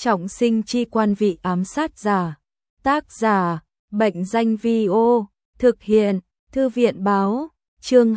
Trọng sinh chi quan vị ám sát giả. Tác giả, Bệnh danh Vi-ô. Thực hiện, Thư viện báo. Chương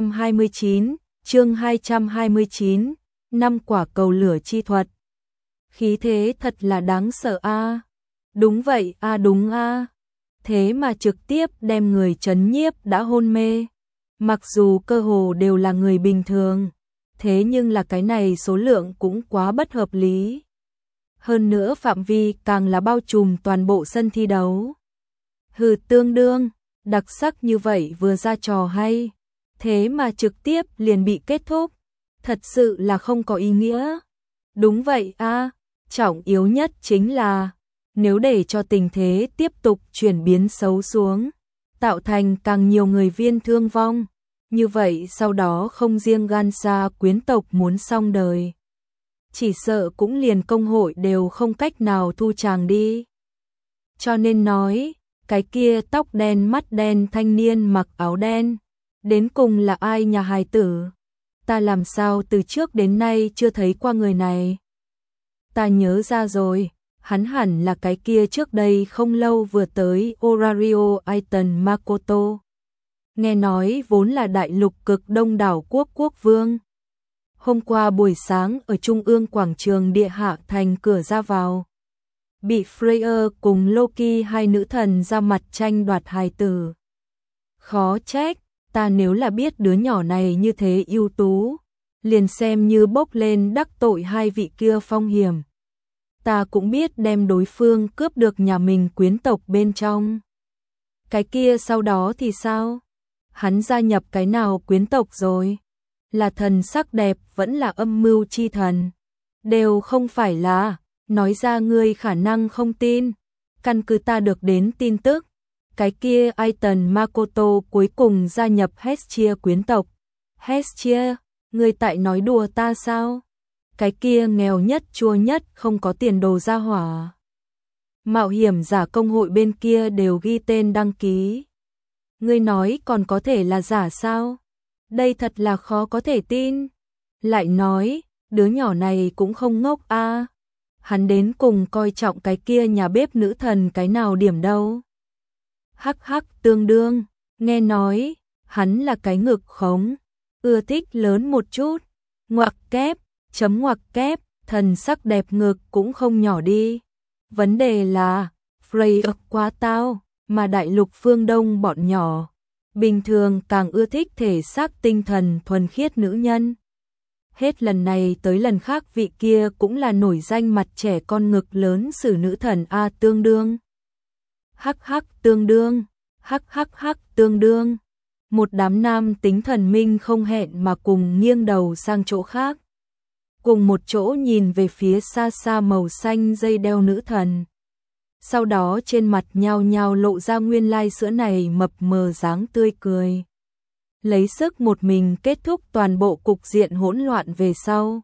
229, 5 quả cầu lửa chi thuật. Khí thế thật là đáng sợ a. Đúng vậy a, đúng a. Thế mà trực tiếp đem người trấn nhiếp đã hôn mê. Mặc dù cơ hồ đều là người bình thường, thế nhưng là cái này số lượng cũng quá bất hợp lý. Hơn nữa phạm vi càng là bao trùm toàn bộ sân thi đấu. Hừ, tương đương, đặc sắc như vậy vừa ra trò hay, thế mà trực tiếp liền bị kết thúc. Thật sự là không có ý nghĩa. Đúng vậy a, trọng yếu nhất chính là nếu để cho tình thế tiếp tục chuyển biến xấu xuống, tạo thành càng nhiều người viên thương vong, như vậy sau đó không riêng Gansa quyến tộc muốn xong đời, chỉ sợ cũng liền công hội đều không cách nào thu chàng đi. Cho nên nói, cái kia tóc đen mắt đen thanh niên mặc áo đen, đến cùng là ai nhà hài tử? Ta làm sao từ trước đến nay chưa thấy qua người này? Ta nhớ ra rồi, hắn hẳn là cái kia trước đây không lâu vừa tới Orario Aiton Makoto. Nghe nói vốn là đại lục cực đông đảo quốc vương. Hôm qua buổi sáng ở trung ương quảng trường địa hạ thành cửa ra vào, bị Freya cùng Loki hai nữ thần ra mặt tranh đoạt hài tử. Khó trách, ta nếu là biết đứa nhỏ này như thế ưu tú, liền xem như bốc lên đắc tội hai vị kia phong hiểm, ta cũng biết đem đối phương cướp được nhà mình quyến tộc bên trong. Cái kia sau đó thì sao? Hắn gia nhập cái nào quyến tộc rồi? Là thần sắc đẹp vẫn là âm mưu chi thần? Đều không phải là, nói ra ngươi khả năng không tin. Căn cứ ta được đến tin tức, cái kia Aiton Makoto cuối cùng gia nhập Hestia quyến tộc. Hestia, ngươi tại nói đùa ta sao? Cái kia nghèo nhất chua nhất không có tiền đồ ra hỏa. Mạo hiểm giả công hội bên kia đều ghi tên đăng ký. Ngươi nói còn có thể là giả sao? Đây thật là khó có thể tin. Lại nói, đứa nhỏ này cũng không ngốc a. Hắn đến cùng coi trọng cái kia nhà bếp nữ thần cái nào điểm đâu. Hắc hắc, tương đương, nghe nói, hắn là cái ngực khống, ưa thích lớn một chút, ngoặc kép, chấm ngoặc kép, thần sắc đẹp ngực cũng không nhỏ đi. Vấn đề là, Freya quá tao, mà đại lục phương Đông bọn nhỏ, bình thường càng ưa thích thể xác tinh thần thuần khiết nữ nhân. Hết lần này tới lần khác vị kia cũng là nổi danh mặt trẻ con ngực lớn xử nữ thần a, tương đương. Hắc hắc, tương đương, hắc hắc hắc, tương đương. Một đám nam tính thần minh không hẹn mà cùng nghiêng đầu sang chỗ khác, cùng một chỗ nhìn về phía xa xa màu xanh dây đeo nữ thần. Sau đó trên mặt nhao nhao lộ ra nguyên lai sữa này mập mờ dáng tươi cười. Lấy sức một mình kết thúc toàn bộ cục diện hỗn loạn về sau.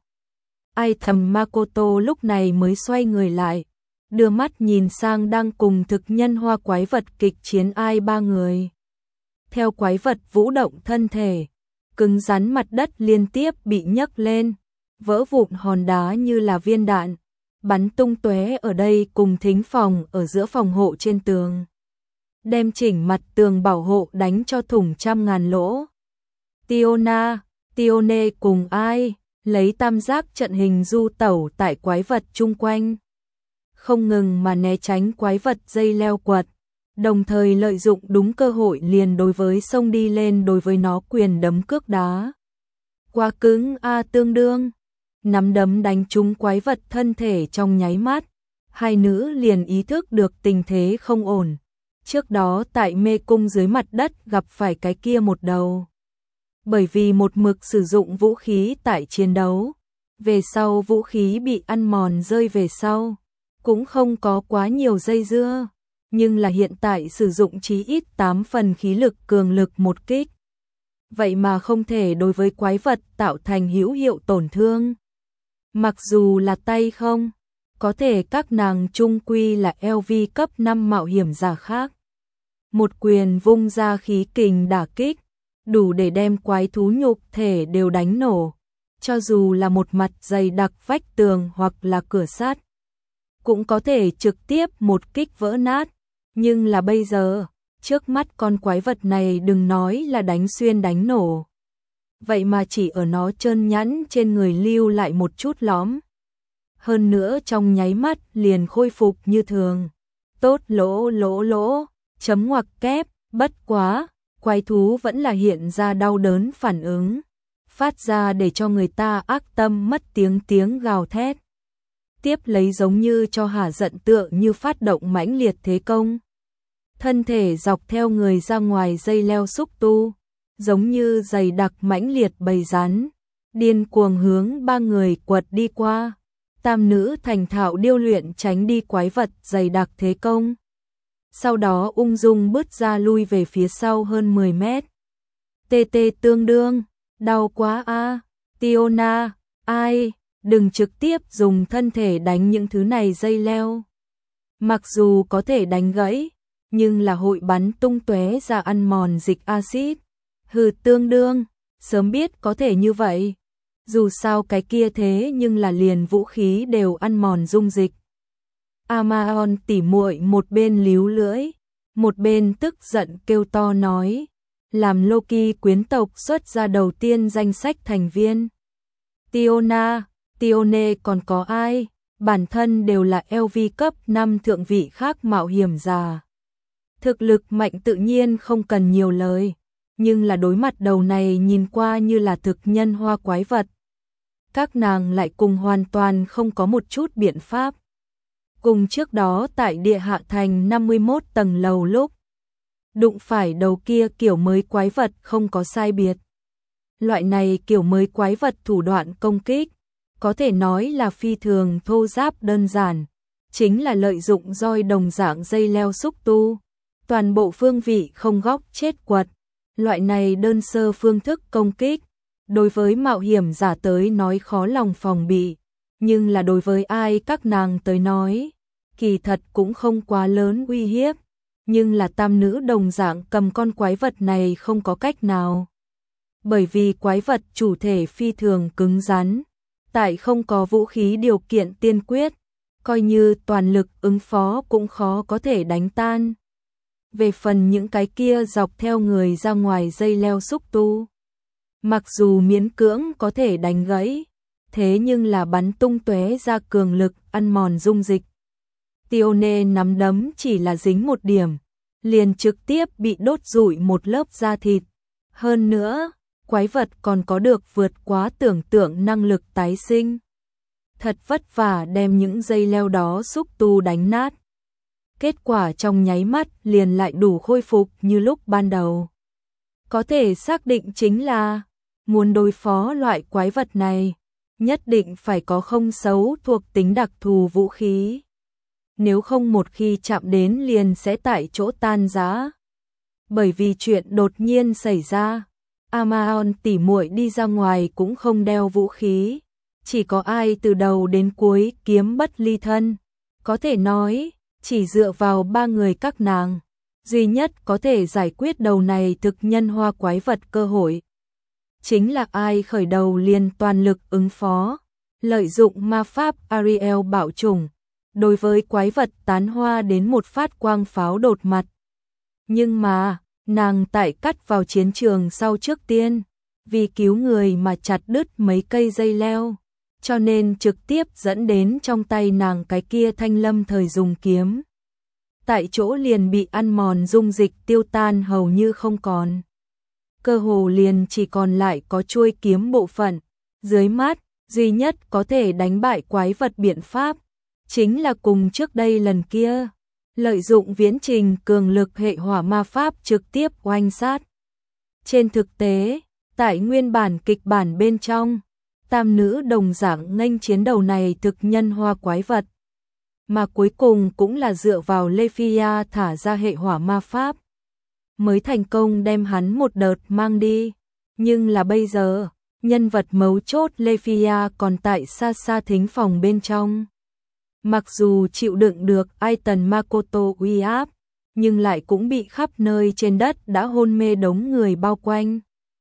Aiton Makoto lúc này mới xoay người lại, đưa mắt nhìn sang đang cùng thực nhân hoa quái vật kịch chiến ai ba người. Theo quái vật vũ động thân thể, cứng rắn mặt đất liên tiếp bị nhấc lên, vỡ vụn hòn đá như là viên đạn, bắn tung tóe ở đây cùng thính phòng ở giữa phòng hộ trên tường, đem chỉnh mặt tường bảo hộ đánh cho thủng trăm ngàn lỗ. Tione cùng ai lấy tam giác trận hình du tẩu tại quái vật chung quanh, không ngừng mà né tránh quái vật dây leo quật, đồng thời lợi dụng đúng cơ hội liền đối với xông đi lên đối với nó quyền đấm cước đá. Quá cứng a, tương đương. Nắm đấm đánh trúng quái vật thân thể trong nháy mắt, hai nữ liền ý thức được tình thế không ổn. Trước đó tại mê cung dưới mặt đất gặp phải cái kia một đầu. Bởi vì một mực sử dụng vũ khí tại chiến đấu, về sau vũ khí bị ăn mòn rơi về sau, cũng không có quá nhiều dây dưa, nhưng là hiện tại sử dụng chí ít 8 phần khí lực cường lực một kích. Vậy mà không thể đối với quái vật tạo thành hữu hiệu tổn thương. Mặc dù là tay không, có thể các nàng chung quy là LV cấp 5 mạo hiểm giả khác. Một quyền vung ra khí kình đả kích, đủ để đem quái thú nhục thể đều đánh nổ, cho dù là một mặt dày đặc vách tường hoặc là cửa sắt. cũng có thể trực tiếp một kích vỡ nát, nhưng là bây giờ, trước mắt con quái vật này đừng nói là đánh xuyên đánh nổ. Vậy mà chỉ ở nó trơn nhẵn trên người lưu lại một chút lõm. Hơn nữa trong nháy mắt liền khôi phục như thường. Tốt lỗ, chấm ngoặc kép, bất quá, quái thú vẫn là hiện ra đau đớn phản ứng, phát ra để cho người ta ác tâm mất tiếng gào thét. Tiếp lấy giống như cho hả giận tựa như phát động mãnh liệt thế công. Thân thể dọc theo người ra ngoài dây leo xúc tu, giống như dày đặc mãnh liệt bầy rắn, điên cuồng hướng ba người quật đi qua. Tam nữ thành thạo điêu luyện tránh đi quái vật dày đặc thế công. Sau đó ung dung bứt ra lui về phía sau hơn 10 mét. Tê tương đương, đau quá a, Tiona, ai, đừng trực tiếp dùng thân thể đánh những thứ này dây leo. Mặc dù có thể đánh gãy, nhưng là hội bắn tung tóe ra ăn mòn dịch axit. Hừ tương đương, sớm biết có thể như vậy. Dù sao cái kia thế nhưng là liền vũ khí đều ăn mòn dung dịch. Amaon tỉ muội một bên líu lưỡi, một bên tức giận kêu to nói, làm Loki quyến tộc xuất ra đầu tiên danh sách thành viên. Tiona, Tione còn có ai? Bản thân đều là LV cấp 5 thượng vị khác mạo hiểm già. Thực lực mạnh tự nhiên không cần nhiều lời, nhưng là đối mặt đầu này nhìn qua như là thực nhân hoa quái vật. Các nàng lại cùng hoàn toàn không có một chút biện pháp. Cùng trước đó tại địa hạ thành 51 tầng lầu lúc đụng phải đầu kia kiểu mới quái vật không có sai biệt. Loại này kiểu mới quái vật thủ đoạn công kích, có thể nói là phi thường thô ráp đơn giản, chính là lợi dụng roi đồng dạng dây leo xúc tu, toàn bộ phương vị không góc chết quật. Loại này đơn sơ phương thức công kích, đối với mạo hiểm giả tới nói khó lòng phòng bị, nhưng là đối với ai các nàng tới nói, kỳ thật cũng không quá lớn uy hiếp, nhưng là tam nữ đồng dạng cầm con quái vật này không có cách nào. Bởi vì quái vật chủ thể phi thường cứng rắn, tại không có vũ khí điều kiện tiên quyết, coi như toàn lực ứng phó cũng khó có thể đánh tan. Về phần những cái kia dọc theo người ra ngoài dây leo xúc tu, mặc dù miễn cưỡng có thể đánh gãy, thế nhưng là bắn tung tóe ra cường lực ăn mòn dung dịch. Tione nắm đấm chỉ là dính một điểm, liền trực tiếp bị đốt rụi một lớp da thịt. Hơn nữa, quái vật còn có được vượt quá tưởng tượng năng lực tái sinh. Thật vất vả đem những dây leo đó xúc tu đánh nát. Kết quả trong nháy mắt liền lại đủ khôi phục như lúc ban đầu. Có thể xác định chính là, muốn đối phó loại quái vật này, nhất định phải có không xấu thuộc tính đặc thù vũ khí. Nếu không một khi chạm đến liền sẽ tại chỗ tan rã. Bởi vì chuyện đột nhiên xảy ra, Amaon tỉ muội đi ra ngoài cũng không đeo vũ khí, chỉ có ai từ đầu đến cuối kiếm bất ly thân. Có thể nói, chỉ dựa vào ba người các nàng, duy nhất có thể giải quyết đầu này thực nhân hoa quái vật cơ hội. Chính là ai khởi đầu liền toàn lực ứng phó, lợi dụng ma pháp Ariel bảo chủng, đối với quái vật tán hoa đến một phát quang pháo đột mặt. Nhưng mà, nàng tại cắt vào chiến trường sau trước tiên, vì cứu người mà chặt đứt mấy cây dây leo, cho nên trực tiếp dẫn đến trong tay nàng cái kia thanh lâm thời dùng kiếm. Tại chỗ liền bị ăn mòn dung dịch tiêu tan hầu như không còn. Cơ hồ liền chỉ còn lại có chuôi kiếm bộ phận, dưới mắt, duy nhất có thể đánh bại quái vật biện pháp, chính là cùng trước đây lần kia, lợi dụng viễn trình cường lực hệ hỏa ma pháp trực tiếp oanh sát. Trên thực tế, tại nguyên bản kịch bản bên trong, tam nữ đồng dạng nghênh chiến đầu này thực nhân hoa quái vật, mà cuối cùng cũng là dựa vào Lephia thả ra hệ hỏa ma pháp, mới thành công đem hắn một đợt mang đi. Nhưng là bây giờ, nhân vật mấu chốt Lephia còn tại xa xa thính phòng bên trong. Mặc dù chịu đựng được Aiton Makoto uy áp, nhưng lại cũng bị khắp nơi trên đất đã hôn mê đống người bao quanh.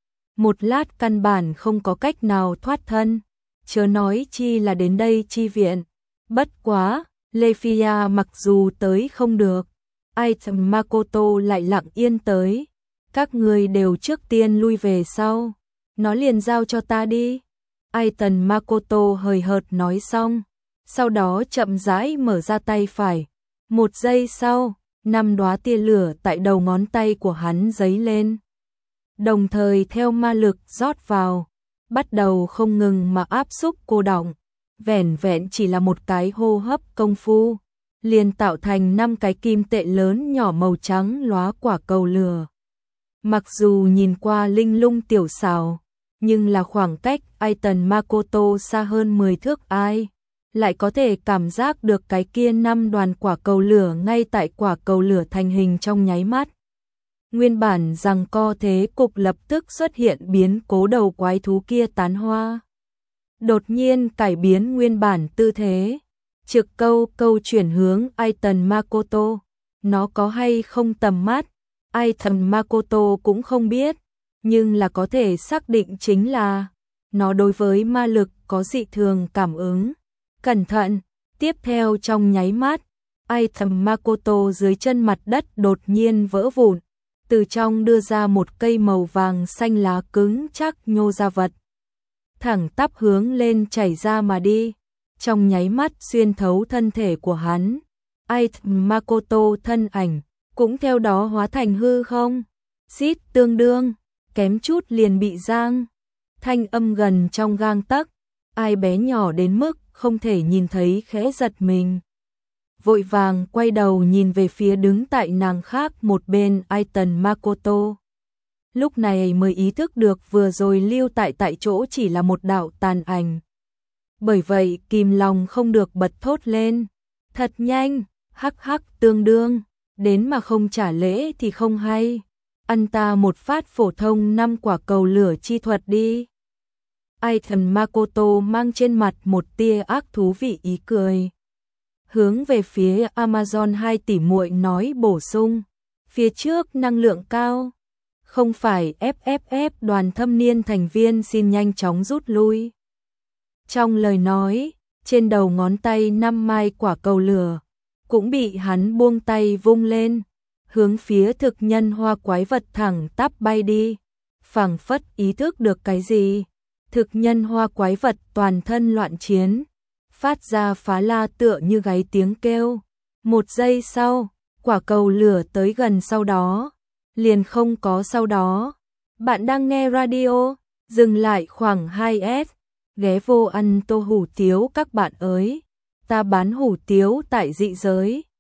Một lát căn bản không có cách nào thoát thân, chớ nói chi là đến đây chi viện. Bất quá, Lephia mặc dù tới không được, Aiton Makoto lại lặng yên tới. Các người đều trước tiên lui về sau, nó liền giao cho ta đi. Aiton Makoto hời hợt nói xong, sau đó chậm rãi mở ra tay phải. Một giây sau, 5 đóa tia lửa tại đầu ngón tay của hắn giấy lên. Đồng thời theo ma lực rót vào, bắt đầu không ngừng mà áp xúc cô đọng. Vẻn vẹn chỉ là một cái hô hấp công phu, liền tạo thành 5 cái kim tệ lớn nhỏ màu trắng lóa quả cầu lửa. Mặc dù nhìn qua linh lung tiểu xảo, nhưng là khoảng cách Aiton Makoto xa hơn 10 thước, ai lại có thể cảm giác được cái kia 5 đoàn quả cầu lửa ngay tại quả cầu lửa thành hình trong nháy mắt. Nguyên bản rằng co thế cục lập tức xuất hiện biến cố, đầu quái thú kia tán hoa. Đột nhiên cải biến nguyên bản tư thế, trực câu chuyển hướng Aiton Makoto. Nó có hay không tầm mắt, Aiton Makoto cũng không biết, nhưng là có thể xác định chính là nó đối với ma lực có dị thường cảm ứng. Cẩn thận, tiếp theo trong nháy mắt, Aiton Makoto dưới chân mặt đất đột nhiên vỡ vụn, từ trong đưa ra một cây màu vàng xanh lá cứng chắc nhô ra vật. Thẳng tắp hướng lên chảy ra mà đi, trong nháy mắt xuyên thấu thân thể của hắn. Aiton Makoto thân ảnh cũng theo đó hóa thành hư không, xít tương đương, kém chút liền bị giang. Thanh âm gần trong gang tấc, ai bé nhỏ đến mức không thể nhìn thấy khẽ giật mình. Vội vàng quay đầu nhìn về phía đứng tại nàng khác một bên Aiton Makoto. Lúc này mới ý thức được vừa rồi lưu tại chỗ chỉ là một đạo tàn ảnh. Bởi vậy kìm lòng không được bật thốt lên. Thật nhanh, hắc hắc tương đương, đến mà không trả lễ thì không hay. Ăn ta một phát phổ thông 5 quả cầu lửa chi thuật đi. Aiton Makoto mang trên mặt một tia ác thú vị ý cười. Hướng về phía Amazon 2 tỷ muội nói bổ sung. Phía trước năng lượng cao. Không phải FFF đoàn thâm niên thành viên xin nhanh chóng rút lui. Trong lời nói, trên đầu ngón tay 5 mai quả cầu lửa cũng bị hắn buông tay vung lên, hướng phía thực nhân hoa quái vật thẳng tắp bay đi. Phảng phất ý thức được cái gì, thực nhân hoa quái vật toàn thân loạn chiến, phát ra phá la tựa như gáy tiếng kêu. Một giây sau, quả cầu lửa tới gần, sau đó liền không có sau đó. Bạn đang nghe radio, dừng lại khoảng 2S, ghé vô ăn tô hủ tiếu các bạn ơi. Ta bán hủ tiếu tại dị giới.